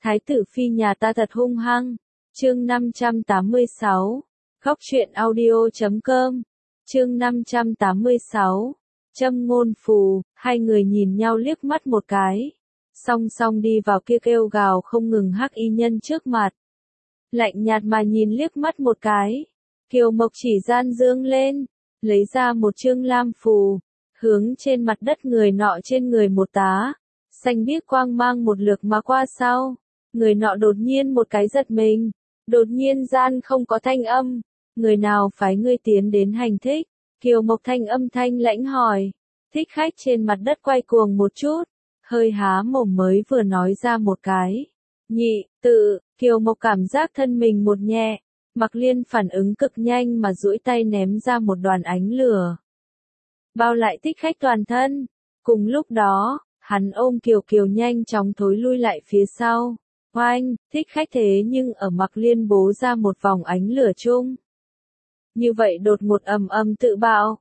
Thái tử phi nhà ta thật hung hăng. Chương 586. Góc truyện audio.com. Chương 586. Châm ngôn phù, hai người nhìn nhau liếc mắt một cái. Song song đi vào kia kêu gào không ngừng hắc y nhân trước mặt. Lạnh nhạt mà nhìn liếc mắt một cái. Kiều Mộc chỉ gian dương lên, lấy ra một chương lam phù, hướng trên mặt đất người nọ trên người một tá. Xanh biếc quang mang một lượt mà qua sau. Người nọ đột nhiên một cái giật mình. Đột nhiên gian không có thanh âm. Người nào phái ngươi tiến đến hành thích? Kiều Mộc thanh âm thanh lãnh hỏi. Thích khách trên mặt đất quay cuồng một chút. Hơi há mồm mới vừa nói ra một cái. Nhị, tự, Kiều Mộc cảm giác thân mình một nhẹ. Mặc Liên phản ứng cực nhanh mà duỗi tay ném ra một đoàn ánh lửa. Bao lại thích khách toàn thân. Cùng lúc đó, hắn ôm Kiều Kiều nhanh chóng thối lui lại phía sau. Oanh, thích khách thế nhưng ở Mặc Liên bố ra một vòng ánh lửa chung. Như vậy đột một ầm ầm tự bạo.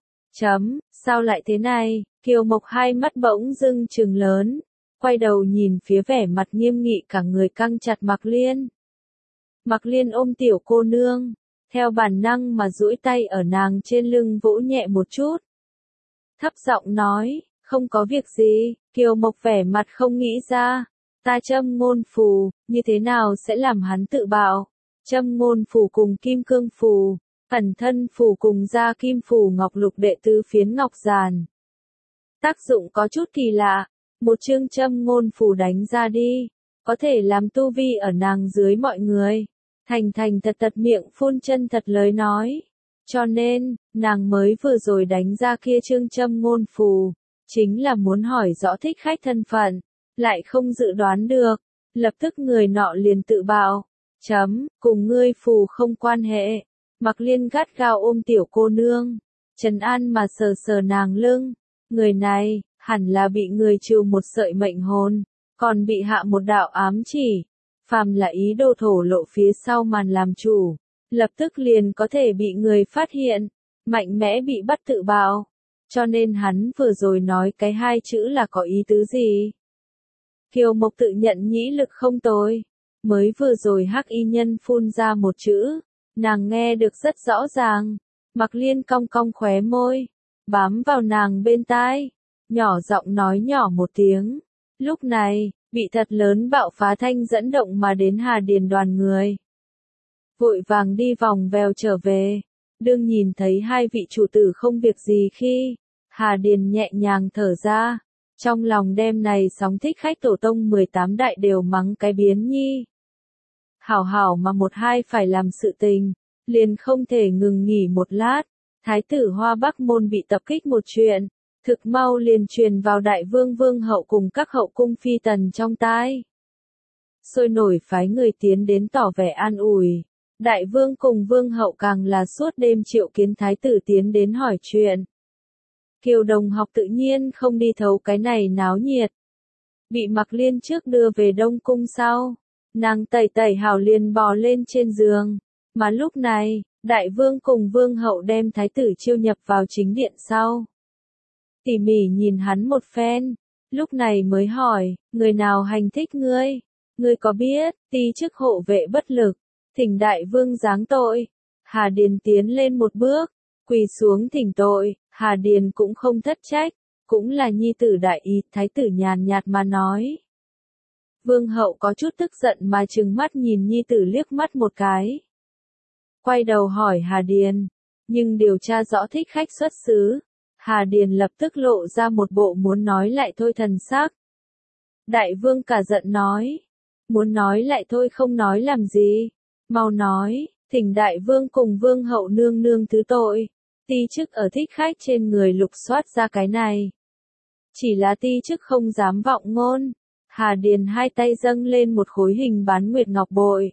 Sao lại thế này? Kiều Mộc hai mắt bỗng dưng trừng lớn. Quay đầu nhìn phía vẻ mặt nghiêm nghị cả người căng chặt Mặc Liên. Mặc Liên ôm tiểu cô nương. Theo bản năng mà duỗi tay ở nàng trên lưng vỗ nhẹ một chút. Thấp giọng nói, không có việc gì. Kiều Mộc vẻ mặt không nghĩ ra. Ta châm ngôn phù, như thế nào sẽ làm hắn tự bạo? Châm ngôn phù cùng kim cương phù, ẩn thân phù cùng gia kim phù ngọc lục đệ tứ phiến ngọc giàn. Tác dụng có chút kỳ lạ, một chương châm ngôn phù đánh ra đi, có thể làm tu vi ở nàng dưới mọi người. Thành thành thật thật miệng phun chân thật lời nói. Cho nên, nàng mới vừa rồi đánh ra kia chương châm ngôn phù, chính là muốn hỏi rõ thích khách thân phận. Lại không dự đoán được, lập tức người nọ liền tự bạo. Cùng ngươi phù không quan hệ. Mặc Liên gắt gao ôm tiểu cô nương, trấn an mà sờ sờ nàng lưng. Người này, hẳn là bị người trừ một sợi mệnh hồn, còn bị hạ một đạo ám chỉ. Phàm là ý đồ thổ lộ phía sau màn làm chủ, lập tức liền có thể bị người phát hiện, mạnh mẽ bị bắt tự bạo. Cho nên hắn vừa rồi nói cái hai chữ là có ý tứ gì? Kiều Mộc tự nhận nhĩ lực không tồi. Mới vừa rồi hắc y nhân phun ra một chữ. Nàng nghe được rất rõ ràng. Mặc Liên cong cong khóe môi. Bám vào nàng bên tai. Nhỏ giọng nói nhỏ một tiếng. Lúc này, bị thật lớn bạo phá thanh dẫn động mà đến Hà Điền đoàn người. Vội vàng đi vòng vèo trở về. Đương nhìn thấy hai vị chủ tử không việc gì khi. Hà Điền nhẹ nhàng thở ra. Trong lòng đêm này sóng thích khách tổ tông 18 đại đều mắng cái biến nhi. Hảo hảo mà một hai phải làm sự tình, liền không thể ngừng nghỉ một lát. Thái tử Hoa Bắc Môn bị tập kích một chuyện, thực mau liền truyền vào đại vương vương hậu cùng các hậu cung phi tần trong tai. Sôi nổi phái người tiến đến tỏ vẻ an ủi. Đại vương cùng vương hậu càng là suốt đêm triệu kiến thái tử tiến đến hỏi chuyện. Kiều Đồng Học tự nhiên không đi thấu cái này náo nhiệt. Bị Mặc Liên trước đưa về Đông Cung sau. Nàng tẩy tẩy hảo liền bò lên trên giường. Mà lúc này, đại vương cùng vương hậu đem thái tử chiêu nhập vào chính điện sau. Tỉ mỉ nhìn hắn một phen. Lúc này mới hỏi, người nào hành thích ngươi? Ngươi có biết, ti chức hộ vệ bất lực. Thỉnh đại vương giáng tội. Hà Điền tiến lên một bước. Quỳ xuống thỉnh tội. Hà Điền cũng không thất trách, cũng là nhi tử đại ý, thái tử nhàn nhạt mà nói. Vương hậu có chút tức giận mà trừng mắt nhìn nhi tử liếc mắt một cái. Quay đầu hỏi Hà Điền, nhưng điều tra rõ thích khách xuất xứ. Hà Điền lập tức lộ ra một bộ muốn nói lại thôi thần sắc. Đại vương cả giận nói, muốn nói lại thôi không nói làm gì, mau nói, thỉnh đại vương cùng vương hậu nương nương thứ tội. Ti chức ở thích khách trên người lục soát ra cái này. Chỉ là ti chức không dám vọng ngôn. Hà Điền hai tay dâng lên một khối hình bán nguyệt ngọc bội.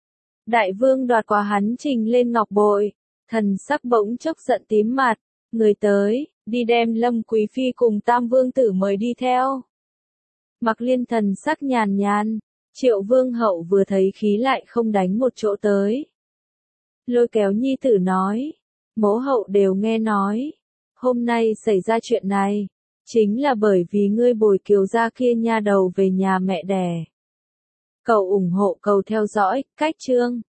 Đại vương đoạt qua hắn trình lên ngọc bội. Thần sắc bỗng chốc giận tím mặt. Người tới, đi đem Lâm Quý Phi cùng Tam Vương Tử mời đi theo. Mặc Liên thần sắc nhàn nhàn. Triệu vương hậu vừa thấy khí lại không đánh một chỗ tới. Lôi kéo nhi tử nói. Mẫu hậu đều nghe nói, hôm nay xảy ra chuyện này, chính là bởi vì ngươi bồi Kiều gia kia nha đầu về nhà mẹ đẻ. Cầu ủng hộ, cầu theo dõi, cách chương.